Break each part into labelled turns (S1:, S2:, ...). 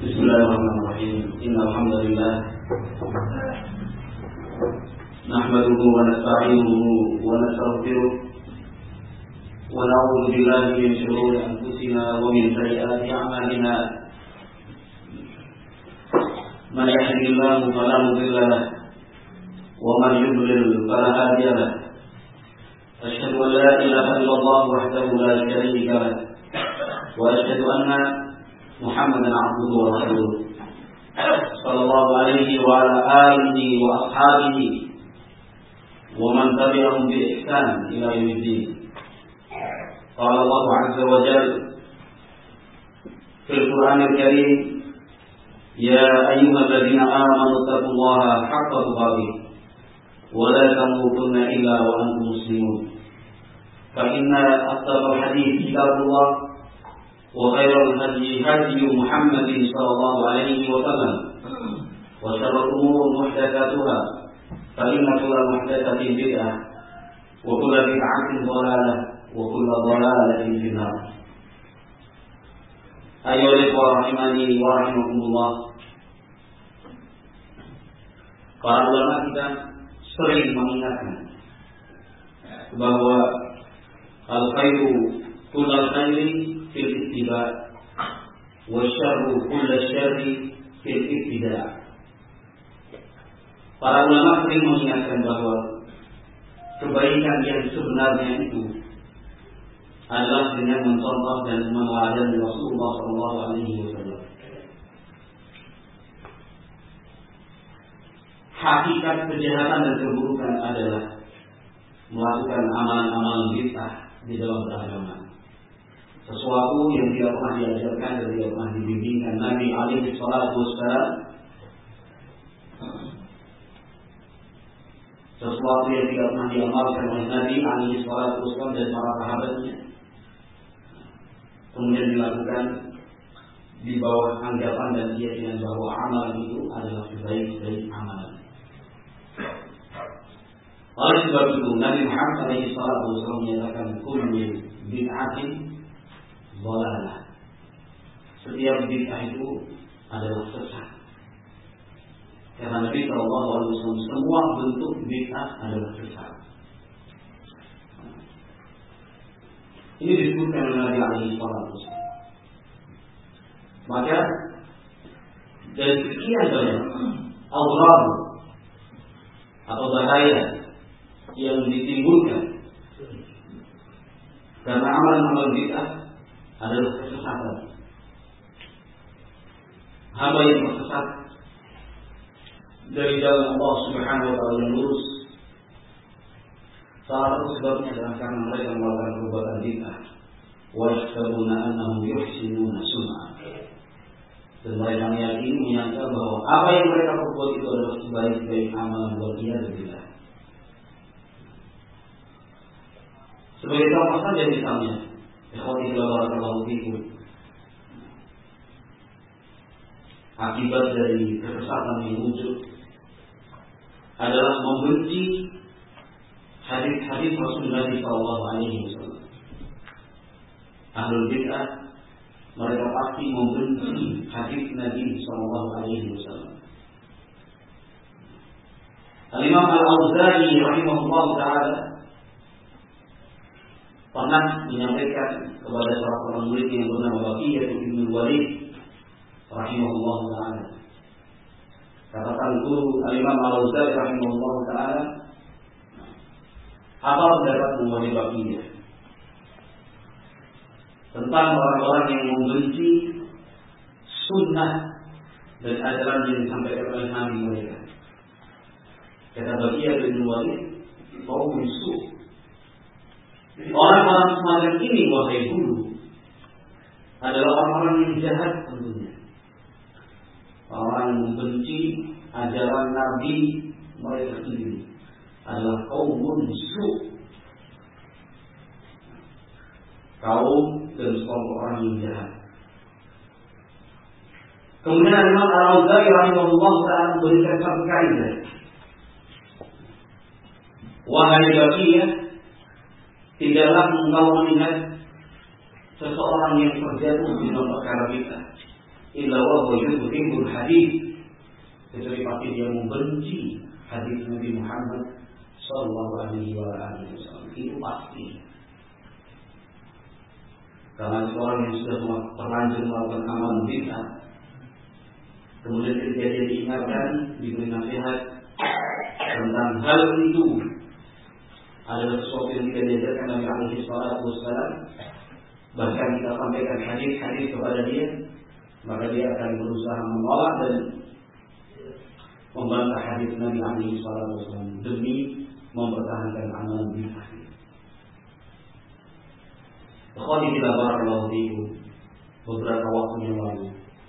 S1: Bismillahirrahmanirrahim. Innalhamdulillah nahmaduhu wa nasta'inuhu wa nastaghfiruh wa na'udzu billahi min shururi anfusina wa min sayyiati a'malina. Man yahdihillahu fala mudilla lahu wa man yudlil fala hadiya lahu. Asyhadu an la ilaha illallah wahdahu la syarika lahu wa asyhadu anna Muhammadan abduhu wa rasuluh sallallahu alaihi wa ala alihi wa ashabihi wa man tabi'ahum bi ihsan ila yaumiddin. Qala Allah azza wa jalla fil Qur'anil Karim, ya ayyuhalladzina amanu taqullaha haqqa tuqatih wa la tamutunna illa wa antum muslimun. Fa inna asdaqal hadits kitabullah wa khairal hadi hadi Muhammadin sallallahu alaihi wa sallam wa syarrul umur muhdatsatuha fa inna kulla muhdatsatin bid'ah wa kulla bid'atin dhalalah wa kulla dhalalatin fin nar. Ayyuhal ikhwah rahimani wa rahimakumullah. Para ulama kita sering mengingatkan bahwa al-khairu kullal khairi fil ittiba' wa syarru kullal syarri fil ibtida'. Para ulama sering mengingatkan bahwa kebaikan yang sebenarnya itu adalah dengan mencontoh dan meneladani Rasulullah sallallahu alaihi wasallam. Hakikat kejahatan dan keburukan adalah melakukan amalan-amalan bid'ah di dalam beragama. Sesuatu yang tidak pernah diajarkan dan tidak pernah dibimbingkan Nabi alaihi salatu wassalam, sesuatu yang tidak pernah diamalkan oleh Nabi alaihi salatu wassalam dan para sahabatnya, kemudian dilakukan di bawah anggapan dan keyakinan bahwa amalan itu adalah sebaik-baik amalan. Oleh sebab itu Nabi Muhammad alaihi salatu wassalam menyatakan kullu bid'atin dhalalah. Setiap bid'ah itu adalah sesat. Karena Nabi sallallahu alaihi wasallam semua bentuk bid'ah adalah sesat. Ini disebutkan oleh Nabi alaihi salatu wassalam. Maka dari sekian banyak awrad atau bahaya yang ditimbulkan karena amalan-amalan bid'ah adalah kesesatan. Hamba yang tersesat dari jalan Allah Subhanahu wa taala yang lurus, salah satu sebabnya adalah karena mereka melakukan perbuatan bid'ah. Wa yahsabuna annahum yuhsinuna sun'a. Dan mereka meyakini, menyangka bahwa apa yang mereka perbuat itu adalah sebaik-baik amalan buat dia dan tidak. Sebagai contoh saja misalnya, ikhwati barakallahu fikum, akibat dari kesesatan yang muncul adalah membenci hadis-hadis Rasulullah sallallahu alaihi wasallam. Ahlul bid'ah mereka pasti membenci hadis Nabi sallallahu alaihi wasallam. Al-Imam Al-Auza'i rahimahullah taala pernah menyampaikan kepada salah seorang murid yang bernama Baqiyah bin Walid rahimahullah taala. Katakan guru Al-Imam Al-Auza'i rahimahullah taala, apa pendapatmu wahai Baqiyah tentang orang-orang yang membenci sunnah dan ajaran yang disampaikan oleh Nabi mereka? Kata Baqiyah bin Walid, kaum musuh. Orang-orang semacam ini wahai guru adalah orang-orang yang jahat tentunya. Orang yang membenci ajaran Nabi mereka sendiri adalah kaum musuh. Kaum dan sekelompok orang yang jahat. Kemudian Imam Al-Auza'i rahimahullah ta'ala memberikan satu kaidah. Wahai Baqiyah, tidaklah engkau melihat seseorang yang terjatuh di dalam perkara bid'ah illa wa huwa yubghidul hadis, kecuali pasti dia membenci hadis Nabi Muhammad sallallahu alaihi wasallam. Itu pasti. Karena seorang yang sudah terlanjur melakukan amalan bid'ah, kemudian ketika dia diingatkan, diberi nasihat tentang hal itu adalah sesuatu yang tidak diajarkan Nabi alaihi salatu wassalam, bahkan kita sampaikan hadis-hadis kepada dia, maka dia akan berusaha menolak dan membantah hadis Nabi alaihi salatu wassalam demi mempertahankan amalan bid'ah. Ikhwani fillah barakallahu fiikum, beberapa waktu yang lalu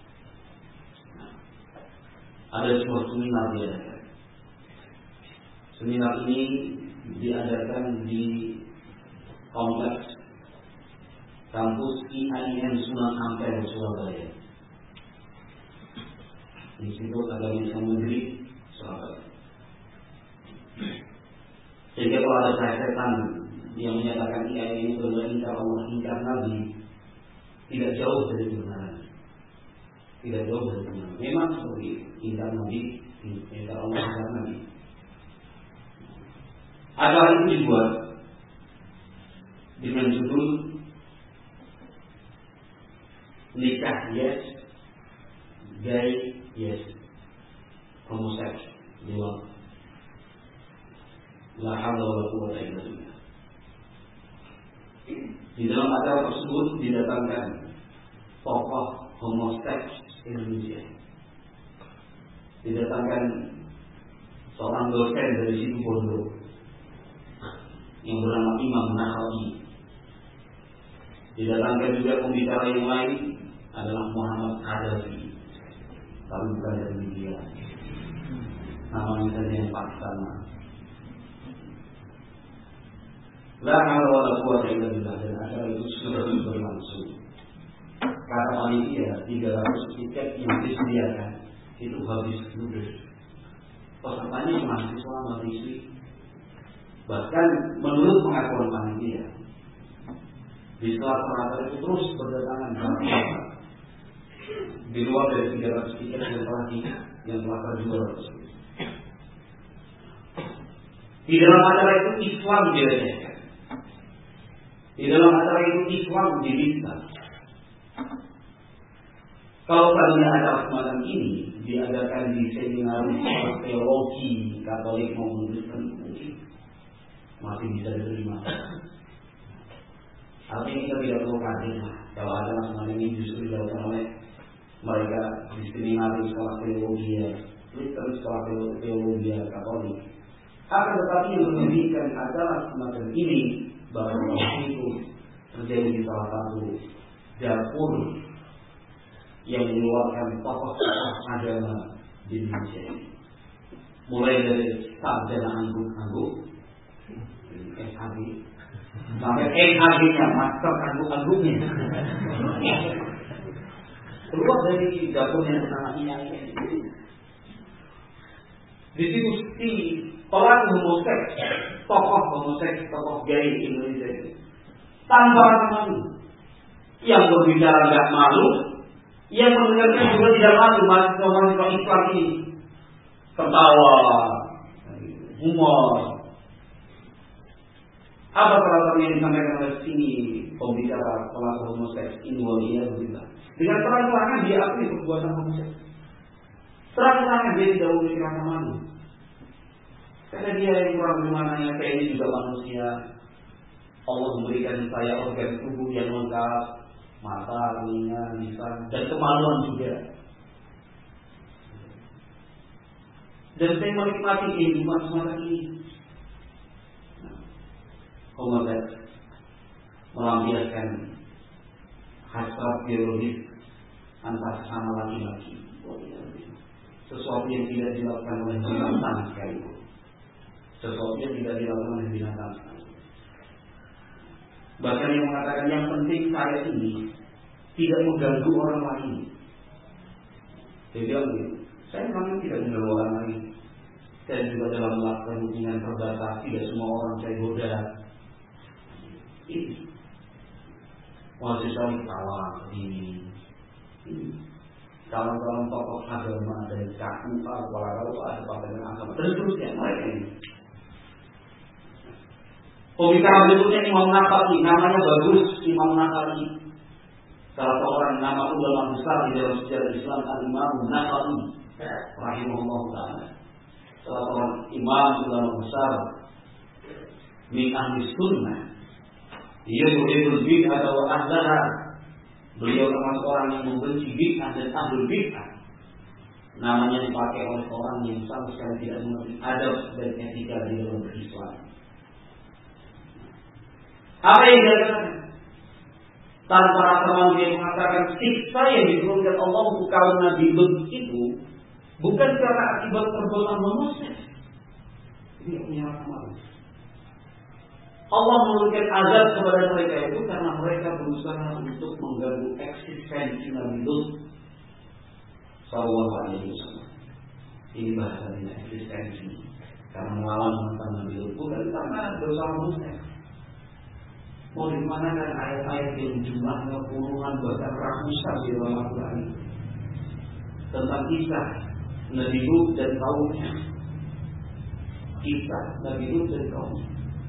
S1: ada sebuah seminar diadakan. Seminar ini diadakan di kompleks kampus IAIN Sunan Ampel, Surabaya. Institut Agama Islam Negeri Surabaya. Sehingga kalau ada setan yang menyatakan IAIN itu adalah ingkar Allah, ingkar Nabi, tidak jauh dari kebenaran. Tidak jauh dari kebenaran. Memang seperti ingkar Nabi, ingkar Allah, ingkar Nabi. Acara itu dibuat dengan judul nikah yes, gay yes, homoseks jawab. La haula wala quwwata illa billah. Di dalam acara tersebut didatangkan tokoh homoseks Indonesia. Didatangkan seorang dosen dari situ Bondo yang bernama Imam Nawawi. Didatangkan juga pembicara yang lain adalah Muhammad Qaddafi, tapi bukan dari dia. Namanya saja yang Pakistana. La haula wala quwwata illa billah. Dan acara itu sudah berlangsung. Kata panitia 300 tiket yang disediakan itu habis ludes. Pesertanya mahasiswa, mahasiswi. Bahkan menurut pengakuan panitia, di setelah itu terus berdatangan di luar dari 300 tiket yang telah terjual tersebut. Di dalam acara itu Islam dilecehkan. Di dalam acara itu Islam dibina. Kalau tadinya acara semacam ini diadakan di seminar teologi Katolik maupun Kristen, mungkin masih bisa diterima. Artinya kita tidak perlu kaget kalau acara semacam ini justru dilakukan oleh mereka di seminar sekolah teologi Kristen, sekolah teologi Katolik. Akan tetapi yang menjadikan acara semacam ini bahwa itu terjadi di salah satu dapur yang mengeluarkan tokoh-tokoh agama di Indonesia ini. Mulai dari sarjana angguk-angguk SAG sampai MAG-nya, master angguk-angguknya, keluar dari dapurnya bernama IAIN. Di situ si pelaku homoseks, tokoh homoseks, tokoh gay Indonesia itu tanpa malu, yang berbicara tidak malu, yang mendengarkan juga tidak malu. Mahasiswa Islam ini tertawa, humor. Apa salah yang disampaikan oleh sini pembicara pelaku homoseks ini walinya begitu. Dengan terang-terangan dia akui perbuatan homoseks. Terang-terangan dia tidak memiliki rasa malu. Karena dia yang kurang berimananya, saya ini juga manusia. Allah memberikan saya organ tubuh yang lengkap, mata, telinga, lisan, dan kemaluan juga. Dan saya menikmati kehidupan semacam ini. Homoseks melampiaskan hasrat biologis antar sesama laki-laki. Sesuatu yang tidak dilakukan oleh binatang sekalipun. Sesuatu yang tidak dilakukan oleh binatang sekalipun. Bahkan yang mengatakan yang penting saya ini tidak mengganggu orang lain. Dia bilang begitu. Saya memang tidak mengganggu orang lain. Saya juga dalam melakukan hubungan terbatas, tidak semua orang saya goda. Ini mahasiswa ketawa ini. calon-calon tokoh agama dari KUA, Kuala ada Partai Agama, dan seterusnya mereka ini. Pembicara berikutnya Imam Nawawi, namanya bagus, Imam Nawawi. Salah seorang nama ulama besar di dalam sejarah Islam, Al-Imam Nawawi, rahimahullah ta'ala. Salah seorang imam ulama besar min ahli sunnah. Dia yuridul bid'ah wa ahlaha. Beliau termasuk orang yang membenci bid'ah dan ahlul bid'ah. Namanya dipakai oleh orang yang sama sekali tidak mengerti adab dan etika di dalam berislam. Apa yang dia katakan? Tanpa rasa malu dia mengatakan siksa yang diturunkan Allah untuk kaum Nabi Lut itu bukan karena akibat perbuatan manusia. Ini punya rasa malu. Allah menurunkan azab kepada mereka itu karena mereka berusaha untuk mengganggu eksistensi Nabi Lut sallallahu alaihi wasallam. Ini bahasanya eksistensi. Karena melawan mantan Nabi Lut bukan karena dosa manusia. Mau dimanakan ayat-ayat yang jumlahnya puluhan bahkan ratusan di dalam Al-Quran tentang kisah Nabi Lut dan kaumnya. Kisah Nabi Lut dan kaumnya.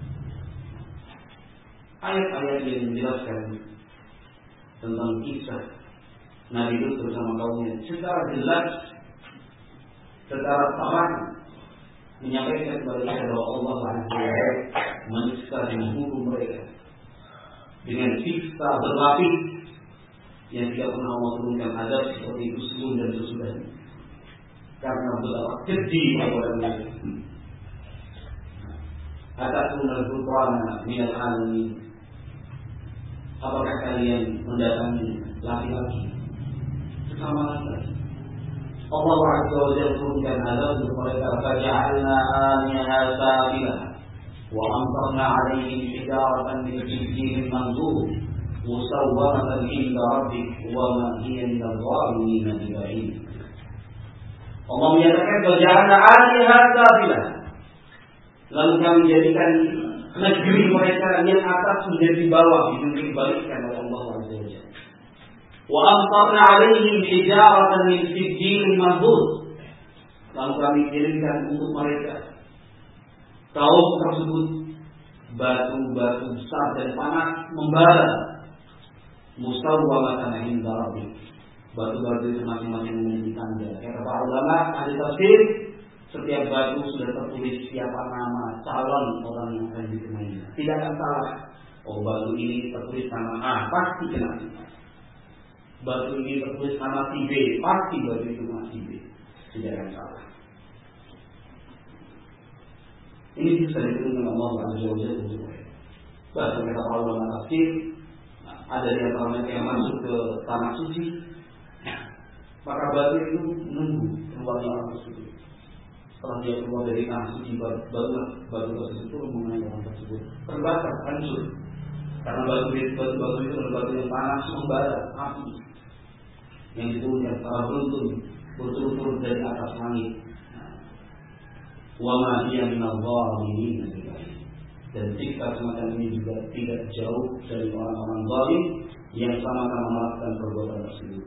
S1: Ayat-ayat yang menjelaskan tentang kisah Nabi Lut bersama kaumnya secara jelas, secara terang menyampaikan kepada kita bahwa Allah menyiksa dan menghukum mereka dengan siksa berlapis yang tidak pernah Allah turunkan azab seperti itu sebelum dan sesudahnya karena betapa keji kepada mereka. Atatuna al-Qur'ana minal alamin. Apakah kalian mendatangi laki-laki sesama laki-laki? Allah Azza wa Jalla turunkan azab untuk mereka. Faja'alna 'aliyaha safilah wa amtarna 'alaihim hijaratan min sijilin manzur musawwamatan 'inda rabbik wa ma hiya minadh dhalimin biba'id. Allah menyatakan faja'alna 'aliyaha safilah. Lalu kami jadikan negeri mereka yang atas menjadi bawah, dibalikkan oleh Allah Azza wa Jalla. Wa amtarna 'alaihim hijaratan min sijilin manzur. Lalu kami kirimkan untuk mereka kaum tersebut batu-batu besar dan panas membara. Musawwamatan 'inda rabbik. Batu-batu itu masing-masing memiliki tanda. Kata para ulama ahli tafsir, setiap batu sudah tertulis siapa nama calon orang yang akan ditemani. Tidak akan salah. Oh, batu ini tertulis nama A, pasti kena. Batu ini tertulis nama si B, pasti batu itu nama si B. Tidak akan salah. Ini bisa diturunkan Allah Azza wa Jalla untuk mereka. Bahkan kata para ulama tafsir, ada di antara mereka yang masuk ke tanah suci, maka batu itu menunggu keluarnya orang tersebut. Setelah dia keluar dari tanah suci, barulah batu tersebut turun mengenai orang tersebut. Terbakar, hancur. Karena batu itu adalah batu yang panas, membara, api yang diturunkan secara beruntun berturut-turut dari atas langit. Wa ma hiya minadh dhalimin. Dan siksa semacam ini juga tidak jauh dari orang-orang zalim yang sama-sama melakukan perbuatan tersebut.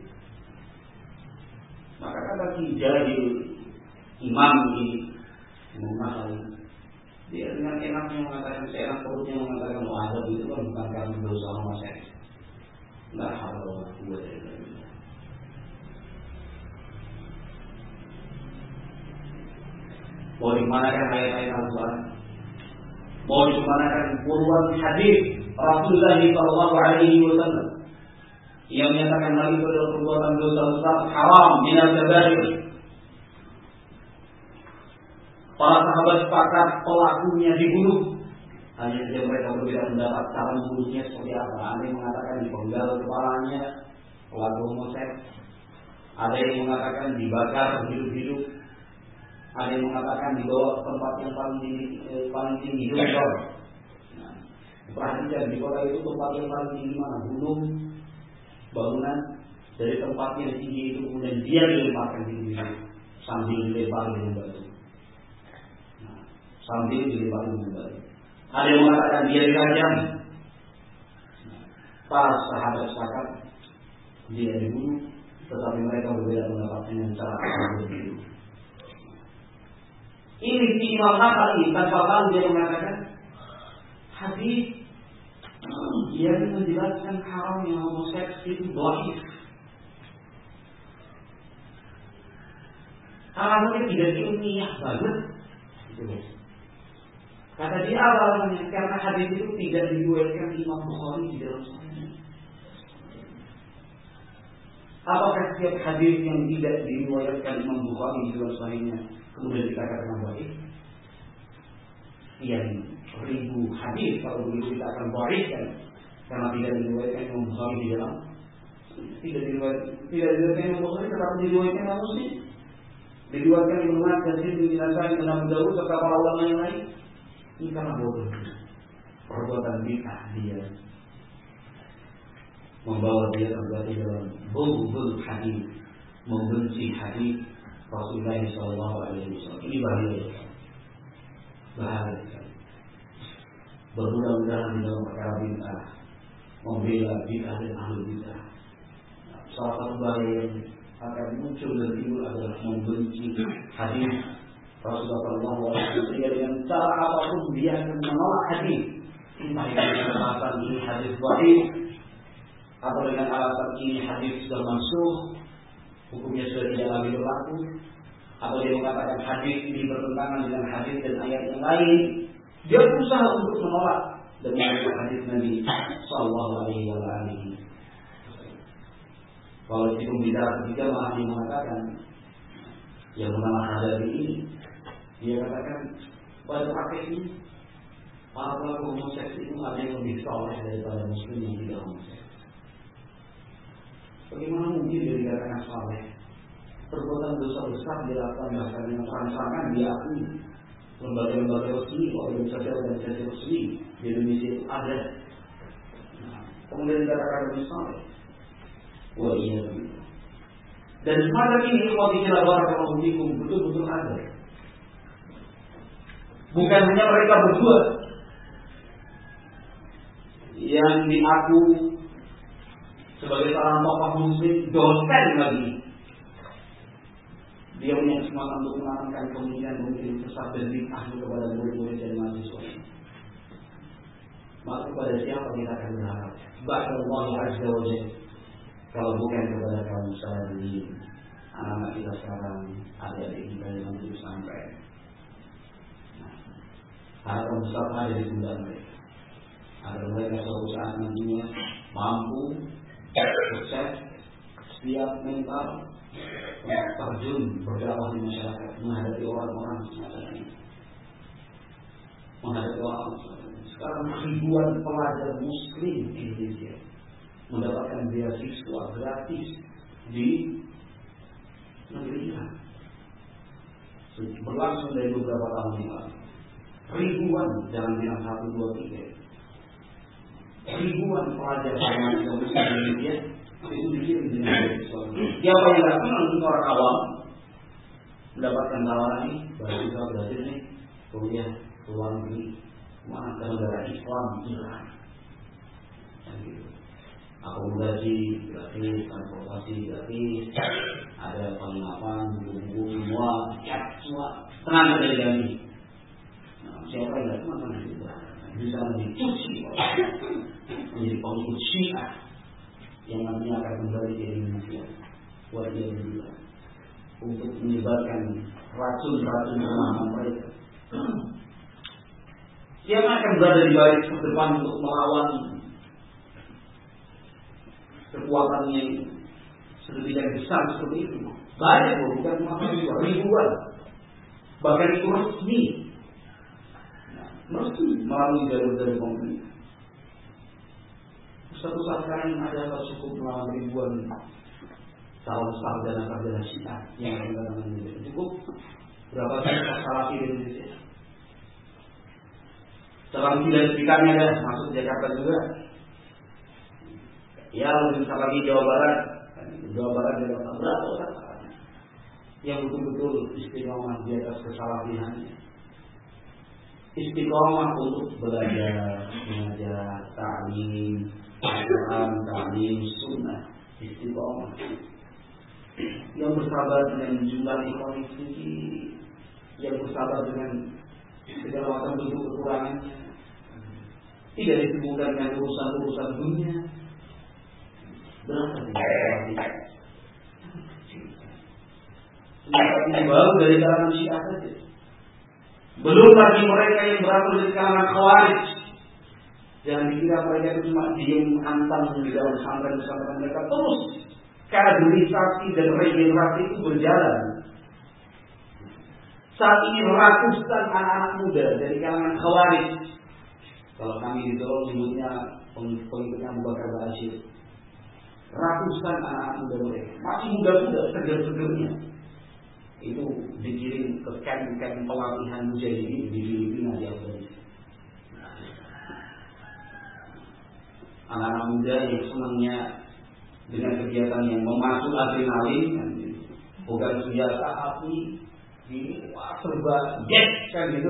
S1: Maka kata Kijadil Imam ini mengenai dia dengan enaknya mengatakan, seenak perutnya mengatakan adab itu kan bukan karena dosa manusia. La haula wa la quwwata illa billah. Mau dimanakan ayat-ayat Al-Quran? Mau dimanakan puluhan hadis Rasulullah sallallahu alaihi wasallam yang menyatakan hal itu adalah perbuatan dosa besar, haram, minal kabair. Para sahabat sepakat pelakunya dibunuh. Hanya saja mereka berbeda pendapat cara membunuhnya seperti apa. Ada yang mengatakan dipenggal kepalanya, pelaku homoseks. Ada yang mengatakan dibakar hidup-hidup. Ada yang mengatakan dibawa ke tempat yang paling tinggi, Jogor. Nah, perhatikan di kota itu tempat yang paling tinggi mana? Gunung, bangunan. Dari tempat yang tinggi itu kemudian dia dilemparkan di bumi sambil dilempar dengan batu. Sambil dilempar dengan batu. Ada yang mengatakan dia dirajam. Para sahabat sepakat dia dibunuh tetapi mereka berbeda pendapat dengan cara berbeda. Ini Imam Nawawi tanpa malu dia mengatakan hadis yang menjelaskan haramnya homoseks itu dhaif. Alasannya tidak ilmiah banget. Kata dia alasannya karena hadis itu tidak diriwayatkan Imam Bukhari di dalam Sahihnya. Apakah setiap hadis yang tidak diriwayatkan Imam Bukhari di dalam Sahihnya kemudian dikatakan dhaif? Iya, ribu hadis kalau begitu kita akan dhaifkan karena tidak diriwayatkan Imam Bukhari di dalam tidak diriwayatkan Imam Bukhari tetapi diriwayatkan Imam Muslim, diriwayatkan Imam Ahmad, Ibnu Nasai, Ibnu Abu Dawud serta para ulama yang lain. Ini karena bodoh, perbuatan bid'ah dia membawa dia terjadi dalam bughdul hadis, membenci hadis Rasulullah SAW. Ini bahaya sekali. Bermudah-mudahan di dalam perkara bid'ah, membela bid'ah dan ahli bid'ah. Salah satu bahaya yang akan muncul dan timbul adalah membenci hadis Rasulullah SAW dengan cara apapun dia akan menolak hadis. Entah dengan alasan ini hadis dhaif, atau dengan alasan ini hadis sudah mansuh, hukumnya sudah tidak lagi berlaku, atau dia mengatakan hadis ini bertentangan dengan hadis dan ayat yang lain. Dia berusaha untuk menolak dan menolak hadis Nabi Sallallahu Alaihi Wasallam. Kalau itu bicara ketiga malah dia mengatakan yang bernama Hadabi ini, dia katakan pada praktiknya para pelaku homoseks itu ada yang lebih soleh daripada muslim yang tidak homoseks. Bagaimana mungkin dia dikatakan soleh? Perbuatan dosa besar dilakukan bahkan dengan terang-terangan diakui lembaga-lembaga resmi, organisasi resmi di Indonesia itu ada. Kemudian dikatakan lebih soleh. Wah iya. Dan semacam ini waktu kita barakallahu fikum betul-betul ada. Bukan hanya mereka berdua yang diaku sebagai seorang tokoh muslim, dosen lagi. Dia punya kesempatan untuk menanamkan pemikiran sesat dan bid'ah kepada murid-murid dan mahasiswa. Maka kepada siapa kita akan berharap? Ba'da Allah Azza wa Jalla. Kalau bukan kepada kaum muslimin, anak-anak kita sekarang, adik-adik kita yang masih sampai. Harapan besar ada di pundak mereka. Agar mereka suatu saat nantinya mampu, sukses, siap mental, terjun berdakwah di masyarakat, menghadapi orang-orang semacam ini. Menghadapi orang sekarang ribuan pelajar muslim Indonesia mendapatkan beasiswa gratis di negeri kita. Berlangsung dari beberapa tahun yang lalu. Ribuan, jangan bilang 1, 2, 3. Ribuan pelajar yang muslim Indonesia itu dikirim dengan beasiswa. Siapa yang tidak kenal untuk orang awam mendapatkan tawaran ini, beasiswa gratis nih, kuliah ke luar negeri, mana ke negara Islam, Iran. Akomodasi gratis, transportasi gratis, ada penginapan, buku-buku semua, semua tenang ada diganti. Siapa yang tidak tenang ada juga bisa dicuci menjadi pengikut Syiah yang nantinya akan kembali ke Indonesia. Wajib juga untuk menyebarkan racun-racun pemahaman mereka. Siapa akan berada di baris terdepan untuk melawan kekuatan yang sedemikian besar seperti itu? Banyak loh, bukan cuma ribuan. Bahkan itu resmi. Mesti melalui jalur-jalur pemerintah. Suatu saat sekarang ada cukup melawan ribuan calon sarjana Syiah yang ada di Indonesia. Cukup berapa banyak salafi di Indonesia? Sekarang tidak sekitarnya ada masuk Jakarta juga. Ya lebih besar lagi Jawa Barat Jawa berapa orang yang betul-betul istiqomah di atas kesalafiannya, istiqomah untuk belajar, mengajar, ta'lim, Al-Quran, ta'lim, sunnah, istiqomah. yang bersabar dengan jumlah ikhwan yang bersabar dengan segala macam bentuk kekurangannya, tidak disibukkan dengan urusan-urusan dunia. Berapa ini baru dari kalangan Syiah saja. Belum lagi mereka yang berasal dari kalangan Khawarij. Jangan dikira mereka itu cuma diem antang di dalam pesantren-pesantren mereka, terus kaderisasi dan regenerasi itu berjalan. Saat ini ratusan anak-anak muda dari kalangan Khawarij, kalau kami di Solo menyebutnya pengikutnya Abu Bakar Ba'asyir, ratusan anak-anak muda mereka masih muda-muda, segar-segarnya, itu dikirim ke camp-camp pelatihan mujahidin di Filipina, di Afghanistan. Anak-anak muda yang senangnya dengan kegiatan yang memacu adrenalin, bukan senjata api, ini serba gas kan gitu.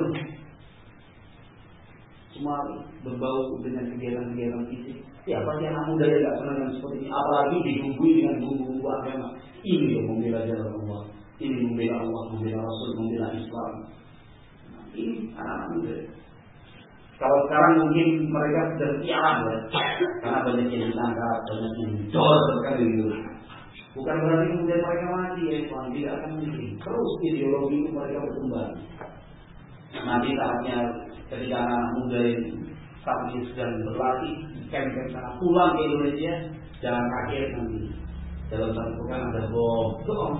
S1: Cuma berbau dengan kegiatan-kegiatan fisik. Siapa sih anak muda yang tidak senang dengan seperti ini? Apalagi dibumbui dengan bumbu-bumbu agama. Ini yang membela jalan Allah, ini membela Allah, membela Rasul, membela Islam. Ini anak-anak muda. Kalau sekarang mungkin mereka sudah tiarap ya, karena banyak yang ditangkap, banyak yang didor kan gitu. Bukan berarti kemudian mereka mati ya, tidak akan mungkin. Terus ideologi itu mereka berkembang. Nanti saatnya ketika anak muda saat ini sedang berlatih, camp-camp sana pulang ke Indonesia, jangan kaget nanti. Dalam satu pekan ada bom,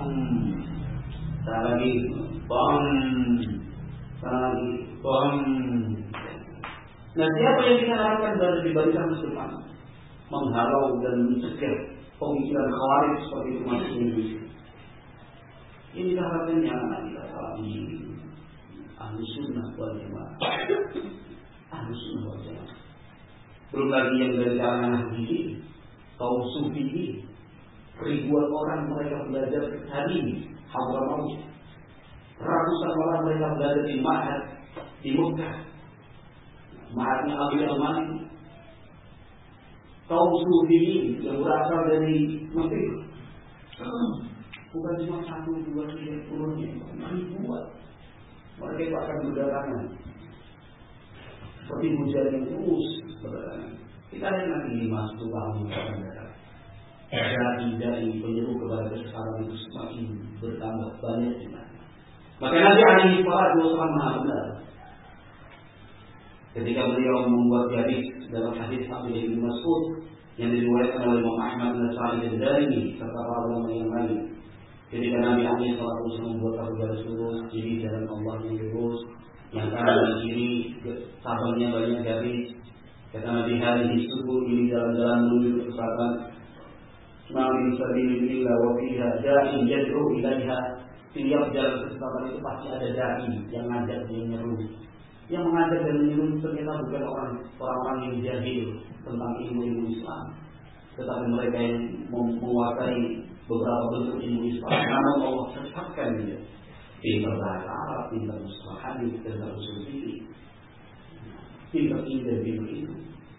S1: sana lagi bom, sana lagi bom. Nah, siapa yang kita harapkan berada di barisan depan, menghalau dan mencegah pemikiran Khawarij seperti itu masuk di Indonesia? Ini harapannya anak kita Salafi, Ahlus Sunnah wal Jamaah, Ahlus Sunnah wal Jamaah. Belum lagi yang dari kalangan Nahdliyin, kaum Sufi, ribuan orang mereka belajar hari ini, Hadramaut. Ratusan orang mereka belajar di Ma'had di Mekah. Ma'hadnya Abu Al-Mani. Kaum Sufi yang berasal dari Mesir, bukan cuma 1, 2, 3 turunnya, ribuan. Mereka akan berdatangan seperti hujan yang terus berdatangan. Kita lihat nanti di masa tahun yang akan datang. Dari penyeru kepada kesesatan itu semakin bertambah banyak juga. Maka Nabi alaihi salatu wasallam maha benar ketika beliau membuat hadis dalam hadis Abdullah bin Mas'ud yang diriwayatkan oleh Imam Ahmad bin Sa'id dan Darimi serta para ulama yang lain. Ketika Nabi alaihi salatu wasallam membuat satu garis lurus, jadi jalan Allah yang lurus, yang kanan dan kiri sahabatnya banyak garis. Kata Nabi, hadis subuh ini jalan-jalan menuju ke selatan. Nabi sabilillah wa fiha da'in yad'u ilaiha. Tiap jalan ke selatan itu pasti ada dai yang ngajak, yang menyeru. Yang mengajak dan menyeru ternyata bukan orang-orang yang jahil tentang ilmu-ilmu Islam, tetapi mereka yang menguasai beberapa bentuk ilmu Islam. Namun Allah sesatkan dia. Pintar bahasa Arab, pintar mustalah hadis, pintar usul fikih, pintar ini dan pintar itu.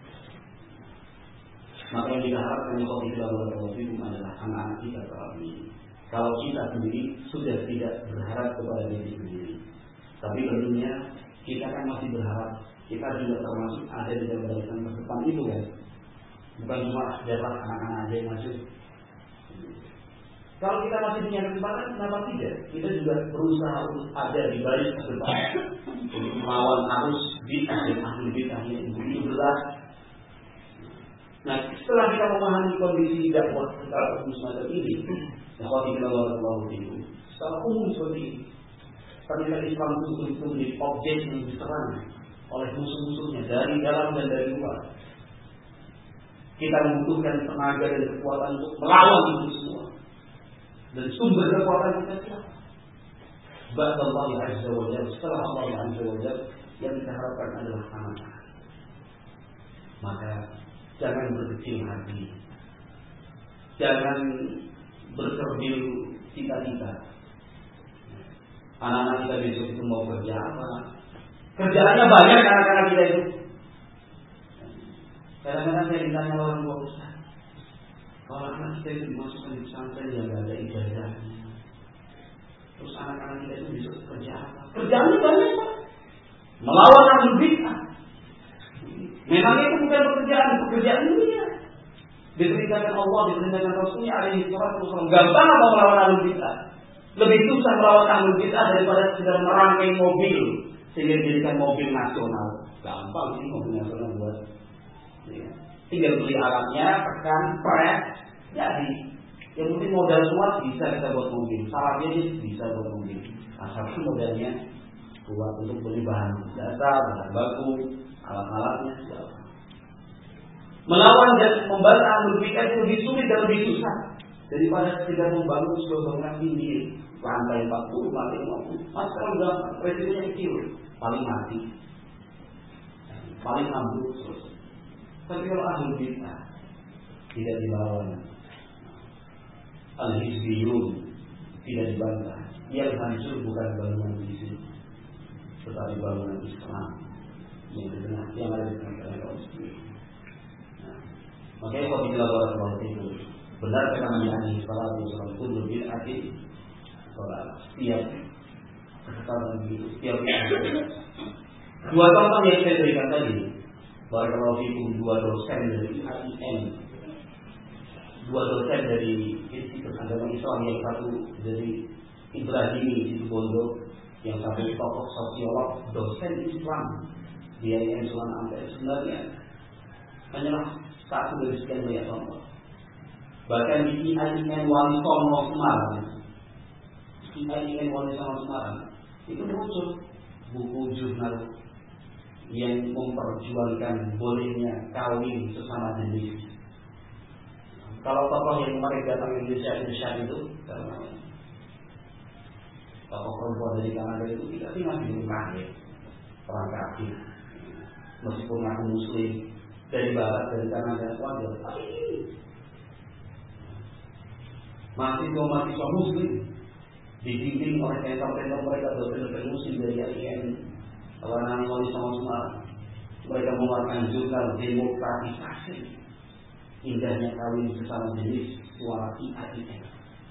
S1: Maka yang kita harapkan adalah anak-anak kita saat ini. Kalau kita sendiri sudah tidak berharap kepada diri sendiri, tapi tentunya kita kan masih berharap. Kita juga termasuk ada di dalam barisan terdepan itu kan. Bukan cuma dapat anak-anak aja yang masuk. Kalau kita masih punya kesempatan, kenapa tidak? Kita juga berusaha untuk ada di baris terdepan untuk melawan arus bid'ah dan ahli bid'ah yang begitu berat. Nah, setelah kita memahami kondisi dakwah secara umum semacam ini, secara umum seperti ini, ternyata Islam itu menjadi objek yang diserang oleh musuh-musuhnya dari dalam dan dari luar. Kita membutuhkan tenaga dan kekuatan untuk melawan itu semua. Dan sumber kekuatan kita siapa? Ba'da Allah Azza wa Jalla, setelah Allah Azza wa Jalla, yang kita harapkan adalah anak-anak. Maka jangan berkecil hati, jangan berkerdil cita-cita. Anak-anak kita besok itu mau kerja apa? Kerjaannya banyak anak-anak kita itu. Kadang-kadang saya ditanya orang tua, Ustaz, Kalau anak kita itu dimasukkan di pesantren yang nggak ada ijazahnya, terus anak-anak kita itu bisa kerja apa? Kerjaannya banyak Pak. Melawan ahlul bid'ah. Memangnya itu bukan pekerjaan dunia. Diperintahkan Allah, diperintahkan Rasulnya alaihi salatu wasallam. Gampang apa melawan ahlul bid'ah? Lebih susah melawan ahlul bid'ah daripada sekedar merangkai mobil sehingga dijadikan mobil nasional. Gampang sih mobil nasional buat. Ya. Tinggal beli alatnya, tekan, press, jadi. Yang penting modal kuat bisa kita buat mobil. Salahnya bisa buat mobil. Asalkan modalnya kuat untuk beli bahan dasar, bahan baku, alat-alatnya. Melawan dan membantah ahlul bid'ah itu lebih sulit dan lebih susah daripada sekedar membangun sebuah bangunan tinggi, lantai 40, lantai 50. Mas sekarang udah resikonya kecil, paling mati, paling ambruk terus. Tapi kalau ahlul bid'ah tidak dilawan, al-hizbiyun tidak dibantah, yang hancur bukan bangunan fisik, tetapi bangunan Islam yang ada di tengah-tengah kaum muslimin. Makanya kalau kita lakukan itu benar kata Nabi sallallahu alaihi wasallam kullu bid'ati dalalah. Setiap kesesatan itu, setiap bid'ah. Dua contoh yang saya berikan tadi, barakallahu fikum, dua dosen dari IAIN, dua dosen dari Institut Agama Islam, yang satu dari Ibrahimi di Bondo, yang satu tokoh sosiolog, dosen Islam di IAIN Sunan Ampel. Sebenarnya hanyalah satu dari sekian banyak contoh. Bahkan di IAIN Wali Songo Semarang, IAIN Wali Songo Semarang itu muncul buku jurnal yang memperjuangkan bolehnya kawin sesama jenis. Kalau tokoh yang kemarin datang ke Indonesia itu, tokoh perempuan dari Kanada itu tidak sih masih belum lahir, perang kafir, meskipun aku Muslim. Dari barat, dari Kanada, wajar. Tapi ini mahasiswa Muslim dibimbing oleh tentor-tentor mereka, dosen-dosen Muslim dari IAIN Wali Songo Semarang. Mereka mengeluarkan jurnal demokratisasi indahnya kawin sesama jenis, suara IAIN.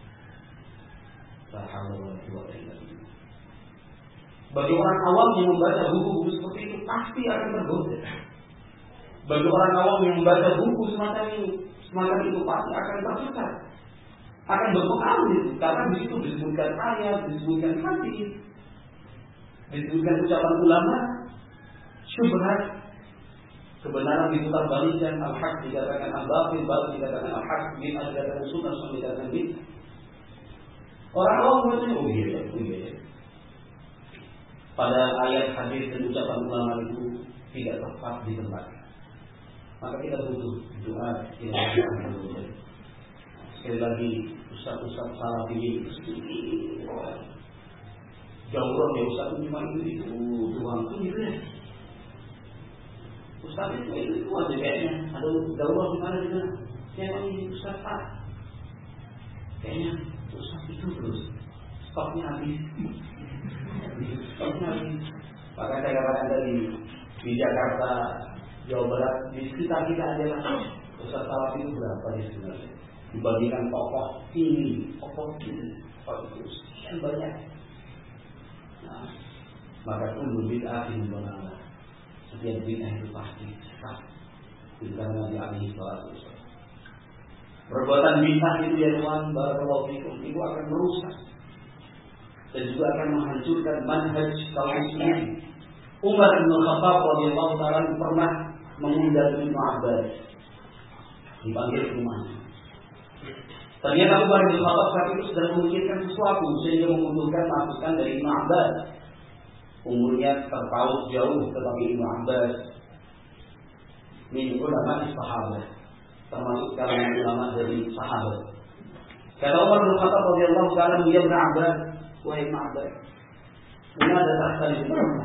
S1: Bagi orang awam yang membaca buku-buku seperti itu pasti akan tergoda. Bagi orang awam yang membaca buku semacam itu pasti akan tersesat, akan berpengaruh itu, karena di situ disebutkan ayat, disebutkan hadis, disebutkan ucapan ulama, syubhat, kebenaran diputar balikkan, al-haq dikatakan al-batil, batil dikatakan al-haq, bid'ah dikatakan sunnah, sunnah dikatakan bid'ah. Orang awam membaca, oh iya. Pada ayat hadis dan ucapan ulama itu tidak tepat di tempat. Maka kita butuh doa yang sekali lagi ustaz-ustaz salafi itu jauh ya ustaz cuma itu doang itu ya. Ustaz itu aja kayaknya ada jauh gimana di sana. Siapa ini ustaz Pak? Kayaknya ustaz itu terus stoknya habis. Maka saya katakan tadi di Jakarta, Jawa Barat, di sekitar kita adalah Ustaz Salaf itu berapa di sebenarnya dibandingkan tokoh ini, tokoh sekian banyak. Nah, maka kullu bid'atin dalalah. Setiap bid'ah itu pasti sesat. Karena Nabi alaihi salatu wasallam. Perbuatan bid'ah itu ya teman, barakallahu fikum, itu akan merusak dan juga akan menghancurkan manhaj kaum muslimin. Umar bin Khattab radhiyallahu taala pernah mengundang Ibnu Abbas, dipanggil ke rumahnya. Ternyata Umar bin Khattab saat itu sedang memikirkan sesuatu sehingga membutuhkan masukan dari Ibnu Abbas. Umurnya terpaut jauh, tetapi Ibnu Abbas min ulama sahabat, termasuk kalangan ulama dari sahabat. Kata Umar bin Khattab radhiyallahu taala, "Ya Ibnu Abbas, wahai Ibnu Abbas, mana ada tahta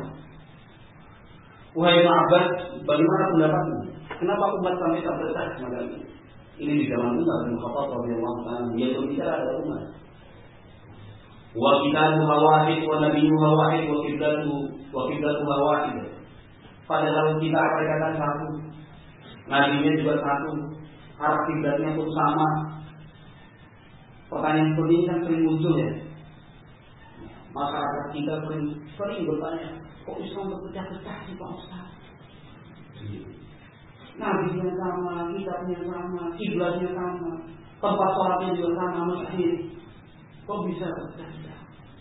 S1: Wahai Ibnu Abbas, bagaimana pendapatmu? Kenapa umat sampai tersesat semacam ini?" Ini di zaman Umar bin Khattab radhiyallahu taala, dia berbicara ada umat. Wa kitabuha wahid wa nabiyyuha wahid wa qiblatuha wahid. Padahal kita berkata satu, nabinya juga satu, arah kiblatnya pun sama. Pertanyaan seperti ini kan sering muncul ya. Masyarakat kita sering bertanya, kok Islam berpecah-pecah sih Pak Ustaz? Nabi-nya sama, kitabnya sama, kiblatnya sama, tempat sholatnya juga sama, masjid. Kok bisa berpecah-pecah?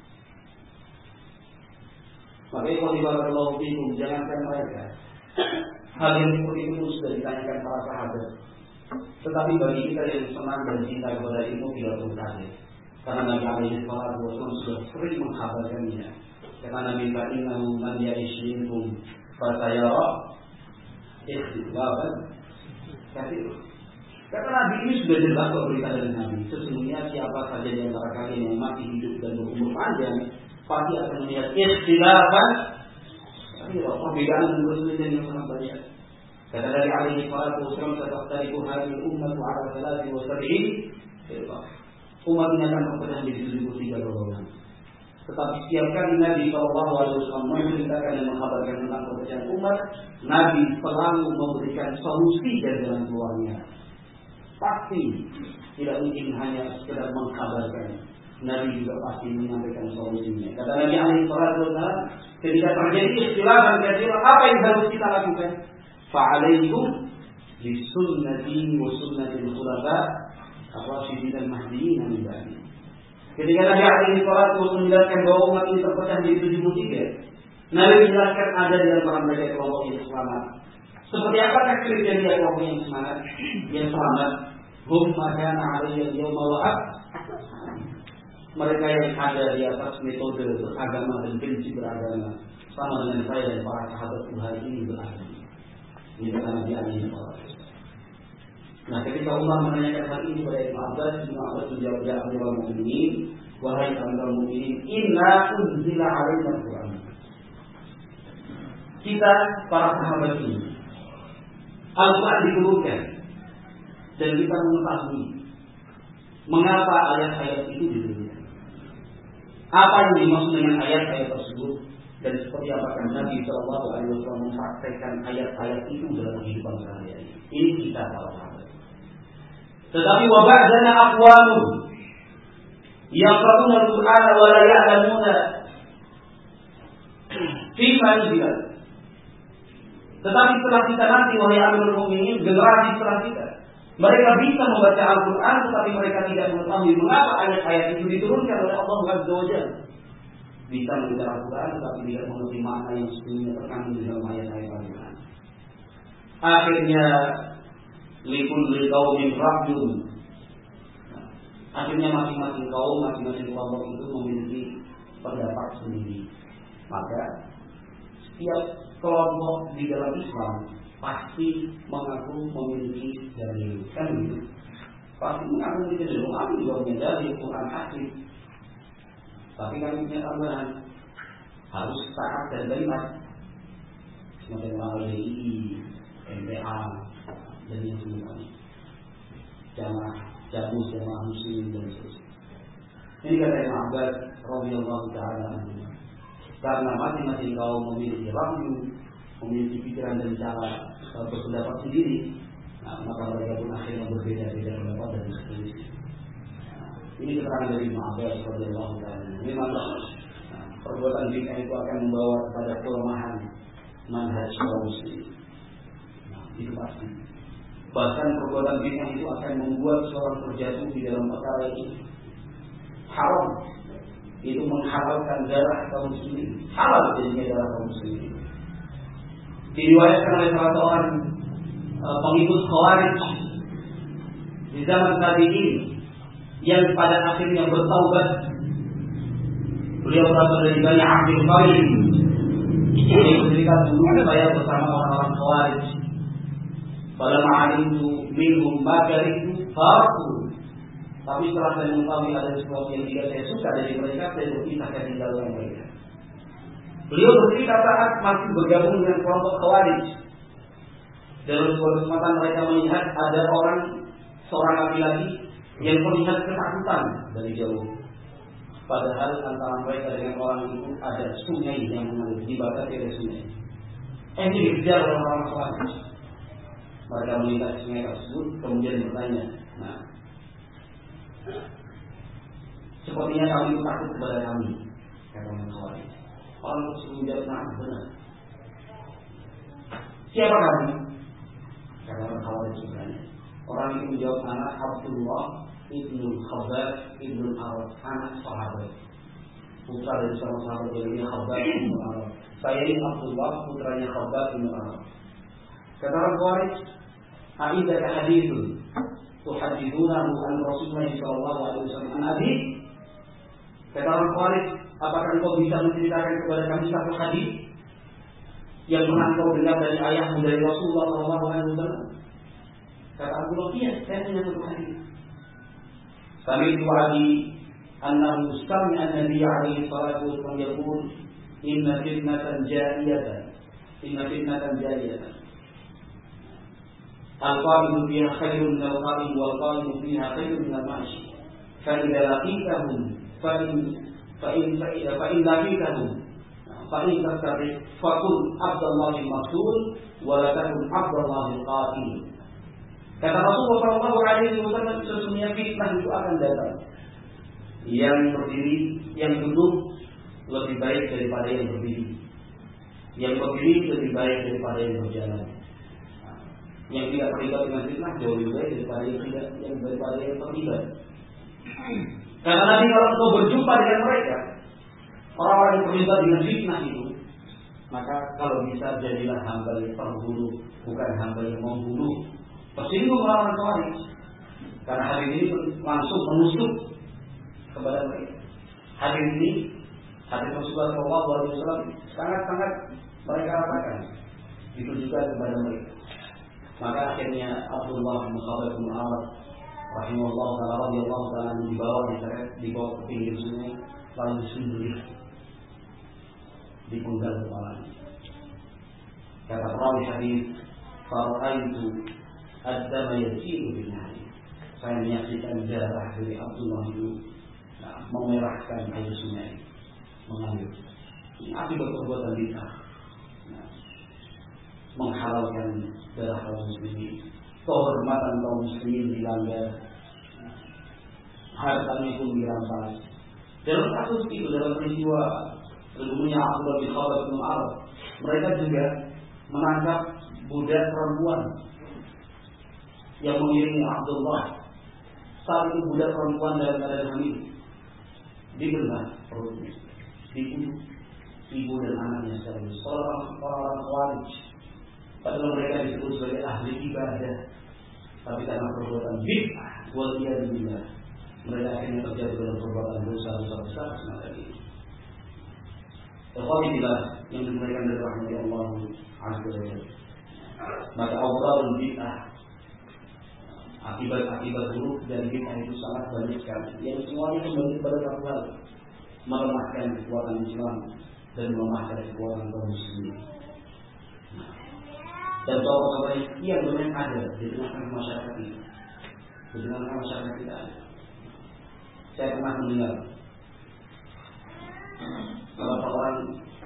S1: Makanya kalau barakallahu fikum, jangankan mereka. Hal yang seperti itu sudah ditanyakan para sahabat. Tetapi bagi kita yang senang dan cinta kepada ilmu tidak perlu kaget. Karena Nabi alaihi salatu wasallam sudah sering mengkhabarkannya. Kata Nabi, "Innahu man ya'ish minkum fasayara ikhtilafan katsir." Kata Nabi ini sudah jelas berita dari Nabi. Sesungguhnya siapa saja di antara kalian yang masih hidup dan berumur panjang pasti akan melihat ikhtilafan katsir, perbedaan dan perselisihan yang sangat banyak. Kata Nabi alaihi salatu wasallam, "Sataqtariqu hadhihi al-ummatu 'ala 73 firqah." Umat ini akan terpecah menjadi 73 golongan. Tetapi setiap kali Nabi SAW menceritakan dan mengkabarkan tentang perpecahan umat, Nabi selalu memberikan solusi dan jalan keluarnya. Pasti tidak mungkin hanya sekedar mengkabarkan. Nabi juga pasti menyampaikan solusinya. Kata Nabi SAW, ketika terjadi ikhtilafan katsir, apa yang harus kita lakukan? Fa'alaikum bisunnati wa sunnatil khulafa ar-rasyidin al-mahdiyyin min ba'di. Ketika Nabi alaihi salatu wasallam menjelaskan bahwa umat ini terpecah menjadi 73, Nabi menjelaskan ada di antara mereka kelompok yang selamat. Seperti apakah kriteria kelompok yang selamat? Yang selamat, hum makana alaihi al-yawma wa mereka yang ada di atas metode beragama dan prinsip beragama sama dengan saya dan para sahabat Tuhan ini beragama. Ini kata Nabi alaihi salatu wasallam. Nah, ketika Umar menanyakan hal ini kepada Ibnu Abbas menjawab, "Ya Amirul Mukminin, wahai Amirul Mukminin, inna unzila 'alaina al-Qur'an." Kita para sahabat ini Al-Qur'an diturunkan dan kita mengetahui mengapa ayat-ayat itu diturunkan. Apa yang dimaksud dengan ayat-ayat tersebut dan seperti apakah Nabi sallallahu alaihi wasallam mempraktikkan ayat-ayat itu dalam kehidupan sehari-hari. Ini kita para sahabat. Tetapi wa ba'dana aqwamun yaqra'una al-Qur'ana wa la ya'lamuna fima nuzila. Tetapi setelah kita nanti, wahai Amirul Mukminin, generasi setelah kita, mereka bisa membaca Al-Qur'an tetapi mereka tidak mengetahui mengapa ayat-ayat itu diturunkan oleh Allah Azza wa Jalla. Bisa membaca Al-Qur'an tetapi tidak mengerti makna yang sesungguhnya terkandung di dalam ayat-ayat Al-Qur'an. Akhirnya likulli qaumin ra'yun. Akhirnya masing-masing kaum, masing-masing kelompok itu memiliki pendapat sendiri. Maka setiap kelompok di dalam Islam pasti mengaku memiliki dalil. Kan begitu? Pasti mengaku memiliki dalil. Aku juga punya dalil Quran hadis. Tapi kami punya tambahan, harus taat dan beriman. Semacam LDI, MTA dan yang semuanya, jamaah muslim dan seterusnya. Ini kata Ibnu Abbas radhiyallahu taala anhu. Karena masing-masing kaum memiliki ra'yu, memiliki pikiran dan cara berpendapat sendiri, maka mereka pun akhirnya berbeda-beda pendapat dan seterusnya. Ini keterangan dari Ibnu Abbas radhiyallahu taala. Memang perbuatan bid'ah itu akan membawa kepada kelemahan manhaj kaum muslim. Itu pasti. Bahkan perbuatan bid'ah itu akan membuat seorang terjatuh di dalam perkara ini. Haram itu menghalalkan darah kaum muslimin. Halal jadinya darah kaum muslimin. Diriwayatkan oleh salah seorang pengikut Khawarij di zaman tabi'in yang pada akhirnya bertaubat. Beliau berasal dari Bani Abdul Qarim. Dia bercerita, dulu saya bersama orang-orang Khawarij. Pada ma'alimtu minhum makaritu farku. Tapi setelah saya mengetahui ada sesuatu yang tidak saya suka dari mereka, saya berpisah dan tinggalkan mereka. Beliau bercerita saat masih bergabung dengan kelompok Khawarij. Dalam sebuah kesempatan mereka melihat ada seorang laki-laki yang terlihat ketakutan dari jauh. Padahal antara mereka dengan orang itu ada sungai yang mengalir, dibatasi oleh sungai. Ini dikejar oleh orang Khawarij. Mereka melintasi sungai tersebut kemudian bertanya, nah, sepertinya kami takut kepada kami, kata orang Khawarij. Orang tersebut menjawab, nah benar. Siapa kami? Kata orang Khawarij sebenarnya. Orang itu menjawab, anak Abdullah ibnu Khabbab ibnu Arab, anak sahabat, putra dari seorang sahabat yang ini Khabbab ibnu Arab. Saya ini Abdullah, putranya Khabbab ibnu Arab. Kata orang Khawarij, "Aidaka haditsun tuhaditsunahu an Rasulullah sallallahu alaihi wasallam an abi?" Kata orang Khawarij, apakah engkau bisa menceritakan kepada kami satu hadis yang pernah engkau dengar dari ayahmu dari Rasulullah sallallahu alaihi wasallam? Kata Abdullah, iya, saya punya satu hadis. Sami itu Abi annahu sami'a an-nabiy alaihi salatu wasallam yaqul inna fitnatan jariyatan al-qa'imu fiha khairun min al-qa'im wal-qa'imu fiha khairun min al-mashi fa idza laqitahum fa in laqitahum fa in tastati fa qul Abdullah al-Maqtul wa la takun Abdullah al-Qatil. Kata Rasulullah sallallahu alaihi wasallam, sesungguhnya fitnah itu akan datang. Yang berdiri, yang duduk lebih baik daripada yang berdiri. Yang berdiri lebih baik daripada yang berjalan. Yang tidak terlibat dengan fitnah jauh lebih baik daripada yang terlibat. Karena nanti kalau engkau berjumpa dengan mereka, orang-orang yang terlibat dengan fitnah itu, maka kalau bisa jadilah hamba yang terbunuh, bukan hamba yang membunuh. Tersinggung orang-orang Khawarij. Karena hadis ini langsung menusuk kepada mereka. Hadis ini, hadis Rasulullah SAW sangat-sangat mereka rasakan. Ditujukan kepada mereka. Maka akhirnya Abdullah bin Khabbab bin Arab rahimahullah ta'ala radhiyallahu ta'ala dibawa ke pinggir sungai, lalu disembelih di penggal kepalanya. Kata perawi hadis, "Faraitu ad-dama yasiru bil hari." Saya menyaksikan darah dari Abdullah itu memerahkan air sungai, mengalir. Ini akibat perbuatan bid'ah. Menghalalkan darah kaum muslimin, kehormatan kaum muslimin dilanggar, hartanya pun dirampas. Dalam kasus itu, dalam peristiwa sebelumnya Abdullah bin Khabbab bin Arab, mereka juga menangkap budak perempuan yang mengiringi Abdullah. Saat itu budak perempuan dalam keadaan hamil, dibelah perutnya, dibunuh ibu dan anaknya sekaligus. Orang-orang Khawarij, padahal mereka disebut sebagai ahli ibadah, tapi karena perbuatan bid'ah, waliyadzubillah, mereka akhirnya terjatuh dalam perbuatan dosa-dosa besar semacam ini. Alhamdulillah yang diberikan dari rahmat Allah Azza wa Jalla. Maka awralul bid'ah, akibat buruk dari bid'ah itu sangat banyak sekali. Yang semuanya kembali kepada satu hal, melemahkan kekuatan Islam dan melemahkan kekuatan kaum muslimin. Dan tokoh-tokoh yang banyak ada di tengah-tengah masyarakat ini, di tengah-tengah masyarakat kita ada. Saya pernah mendengar salah seorang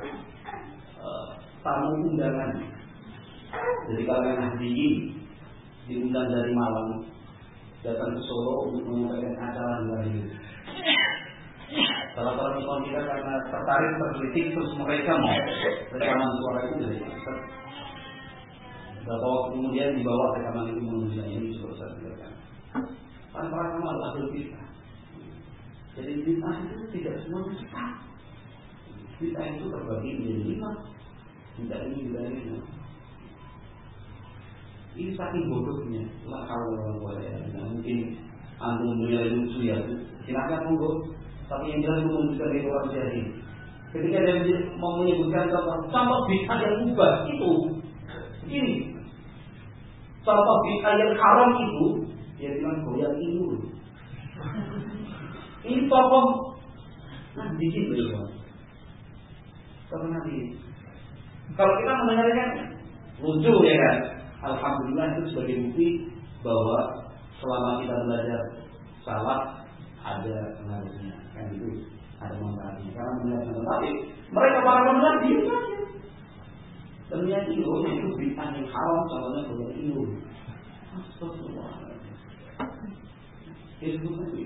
S1: tamu undangan dari kalangan Nahdliyin diundang dari Malang datang ke Solo untuk menyampaikan acara hari ini. Salah seorang kawan kita karena tertarik tergelitik terus merekam rekaman suara itu dari beberapa waktu kemudian dibawa rekaman itu menuju ini coba saya dengarkan. Tanpa nama ahli bid'ah. Jadi bid'ah itu tidak semua bid'ah. Bid'ah itu terbagi menjadi 5. Bid'ah ini juga ini. Ini saking bodohnya. Lah kalau boleh, mungkin antum menilai lucu ya. Silakan monggo. Tapi yang jelas itu menunjukkan itu orang jahil. Ketika dia mau menyebutkan contoh bid'ah yang ubah itu, begini. Contoh bid'ah yang haram itu, dia bilang goyang ini. Ini tokoh dikit beliau. Tokoh Nabi. Kalau kita mendengarkan lucu ya kan. Alhamdulillah itu sebagai bukti bahwa selama kita belajar salah ada pengaruhnya, kan itu ada manfaatnya. Karena mendengar tapi mereka para pendengar diam saja. Dan meyakini itu bid'ah yang haram, contohnya boleh itu. Astagfirullahaladzim. Itu tadi.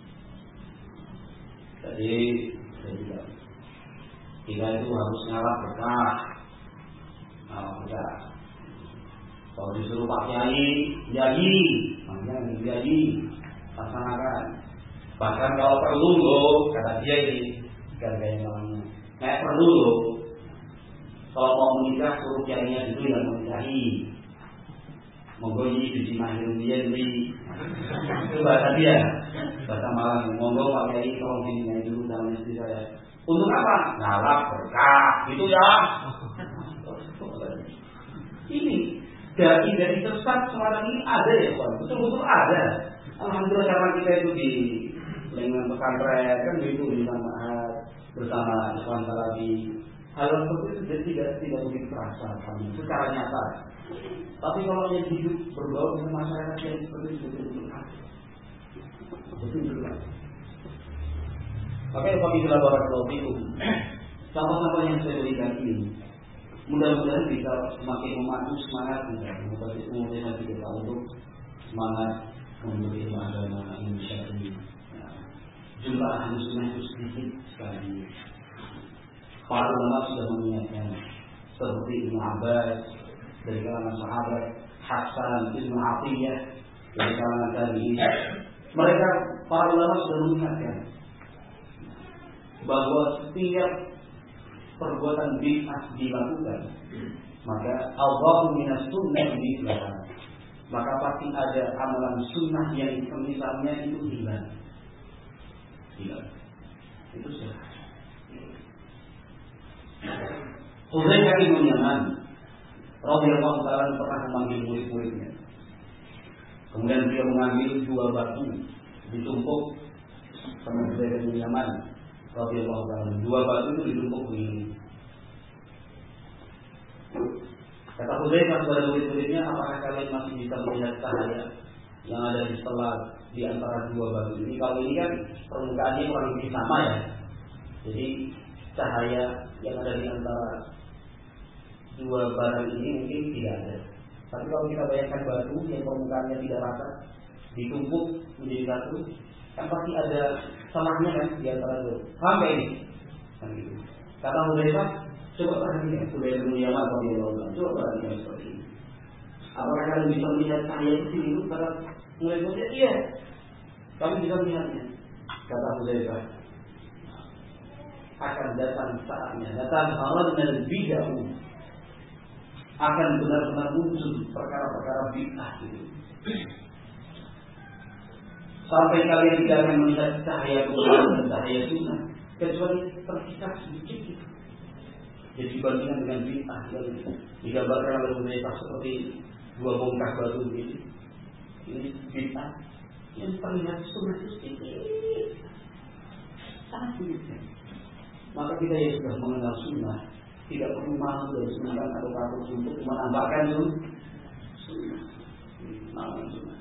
S1: Jadi kita itu harus ngarap berkah. Berkah. Kalau disuruh Pak Kiai, jadi, makanya jadi, laksanakan. Bahkan kalau perlu loh, kata dia ini, gaya namanya, kayak perlu loh. Kalau mau menikah, suruh kiainya dulu yang menikahi. Monggo ini cuci mahir dia dulu. Itu bahasa dia, bahasa Malang. Monggo Pak Kiai tolong ini dulu sama istri saya. Untuk apa? Ngalap berkah, gitu ya. Ini dari tersesat semacam ini ada ya, Pak. Betul-betul ada. Alhamdulillah karena kita itu di lingkungan pesantren kan begitu bersama Ikhwan Salafi. Hal seperti itu tidak begitu terasa kami secara nyata. Tapi kalau yang hidup berbaur dengan masyarakat yang seperti itu betul-betul ada. Betul-betul ada. Makanya bagi sahabat barakallahu fikum, contoh-contoh yang saya berikan ini mudah-mudahan bisa semakin memacu semangat kita untuk semangat memberi agama Indonesia ini. Jumlah ahli sunnah itu sedikit sekali. Para ulama sudah mengingatkan seperti Ibnu Abbas dari kalangan sahabat, Hasan Ibnu Atiyah dari kalangan tabi'in. Mereka para ulama sudah mengingatkan bahwa setiap perbuatan bid'ah dilakukan, maka Allahu minas sunnah bid'ah, maka pasti ada amalan sunnah yang misalnya itu hilang. Itu salah. Hudzaifah bin Yaman radhiyallahu ta'ala pernah memanggil murid-muridnya. Kemudian dia mengambil 2 batu ditumpuk sama Hudzaifah bin Yaman radhiyallahu ta'ala. 2 batu itu ditumpuk begini. Kata Hudzaifah kepada murid-muridnya, apakah kalian masih bisa melihat cahaya yang ada di setelah di antara 2 batu ini? Kalau ini kan permukaannya kurang lebih sama ya. Jadi cahaya yang ada di antara 2 barang ini mungkin tidak ada. Tapi kalau kita bayangkan batu yang permukaannya tidak rata ditumpuk menjadi satu, kan pasti ada celahnya kan di antara 2. Sampai ini. Kan gitu. Kata Hudzaifah, coba perhatikan Hudzaifah bin Yaman radhiyallahu anhu. Coba perhatikan seperti ini. Apakah kalian bisa melihat cahaya kecil itu? Kata murid-murid, iya. Kami bisa melihatnya. Kata Hudzaifah, akan datang saatnya, datang halanal bid'ah, akan benar-benar muncul perkara-perkara bid'ah itu. Sampai kalian tidak akan melihat cahaya Quran dan cahaya sunnah, kecuali tersisa sedikit itu. Jadi bandingkan dengan bid'ah yang digambarkan oleh Hudzaifah seperti 2 bongkah batu begini. Ini bid'ah yang terlihat sunnah itu sedikit, sangat sedikit. Maka kita yang sudah mengenal sunnah tidak perlu malu dan sungkan atau takut untuk menambahkan sunnah. Sunnah.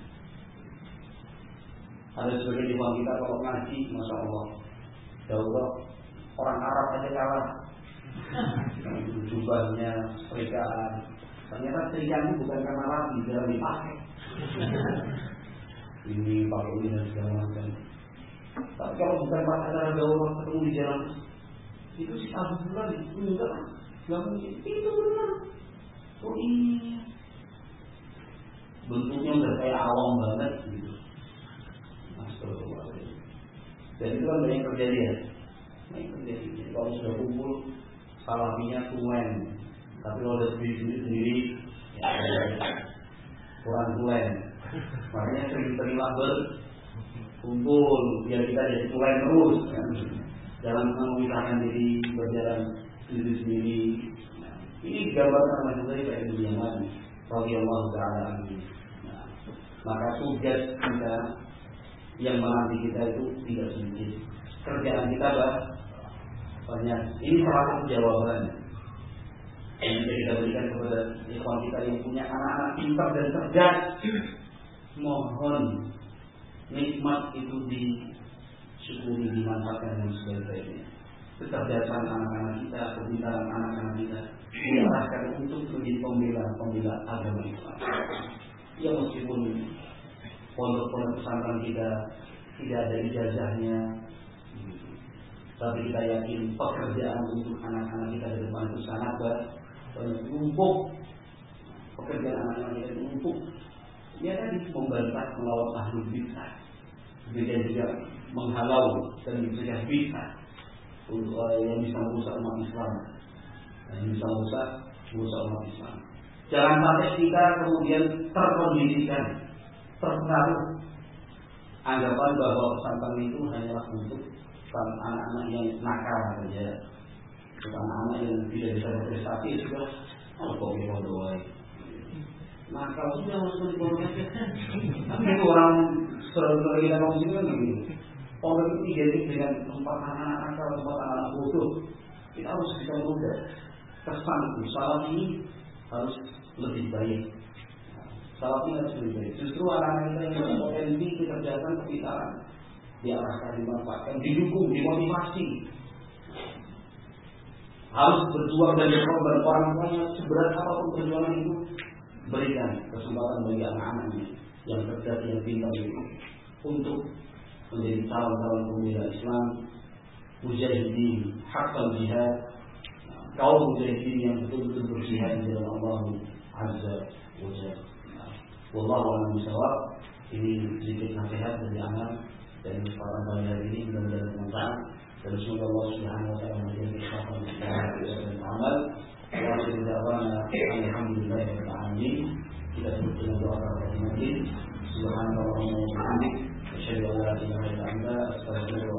S1: Ada sebagian ikhwan kita kalau ngaji, masya Allah, jauh orang Arab aja kalah. Jubahnya, setrikaan. Ternyata setrikaan itu bukan karena rapi, jarang dipakai. Ini pakai ini dan segala macam. Tapi kalau bukan pas acara daurah ketemu di jalan, itu si Abu Bulan enggak mungkin. Itu benar. Oh iya. Bentuknya udah kayak awam banget gitu. Astagfirullahaladzim. Dan itu kan banyak terjadi ya. Banyak terjadi. Jadi kalau sudah kumpul, salafinya tuen. Tapi kalau udah sendiri ya kurang tuen. Makanya sering-seringlah berkumpul biar kita jadi tuen terus. Kan? Jangan memisahkan diri, berjalan sendiri-sendiri. Ini digambarkan oleh Hudzaifah bin Yaman radhiyallahu ta'ala anhu. Maka tugas kita yang menanti kita itu tidak sedikit. Kerjaan kita banyak. Ini salah satu jawaban yang bisa kita berikan kepada ikhwan kita yang punya anak-anak pintar dan cerdas. Mohon nikmat itu disyukuri, dimanfaatkan dengan sebaik-baiknya. kecerdasan anak-anak kita, kepintaran anak-anak kita diarahkan untuk menjadi pembela agama Islam. Ya meskipun pondok-pondok pesantren kita tidak ada ijazahnya, tapi kita yakin pekerjaan untuk anak-anak kita ke depan itu sangat menumpuk. Pekerjaan anak-anak kita menumpuk. Ya tadi membantah melawan ahlul bid'ah, kemudian juga menghalau dan mencegah bid'ah untuk yang bisa merusak umat Islam, yang bisa merusak umat Islam. Jangan sampai kita kemudian terkondisikan, terpengaruh anggapan bahwa pesantren itu hanyalah untuk anak-anak yang nakal saja, anak-anak yang tidak bisa berprestasi juga. Kok dia doa? Nakal sudah masuk di pondok. Tapi orang sering kita ngomong sini kan begini. Pondok itu identik dengan tempat anak-anak nakal, tempat anak-anak bodoh. Kita harus bisa merubah kesan salah ini harus lebih baik. Salah ini harus lebih baik. Justru anak-anak kita yang berpotensi kecerdasan, kepintaran diarahkan, dimanfaatkan, didukung, dimotivasi. Harus berjuang dan berkorban. Orang tuanya seberat apapun perjuangan itu, berikan kesempatan bagi anak-anaknya yang cerdas, yang pintar itu untuk menjadi calon-calon pembela Islam, mujahidin, haqqal jihad, kaum mujahidin yang betul-betul berjihad di jalan Allah Azza wa Jalla. Wallahu a'lam bishawab. Ini sedikit nasihat dari anak dan kesempatan pada hari ini mudah-mudahan bermanfaat dan semoga Allah Subhanahu wa taala memberikan kesempatan dan amal. Wa alhamdulillahirabbil alamin. Kita tutup dengan doa kepada Nabi. Subhanallah wa bihamdihi, asyhadu an la ilaha illa anta, astaghfiruka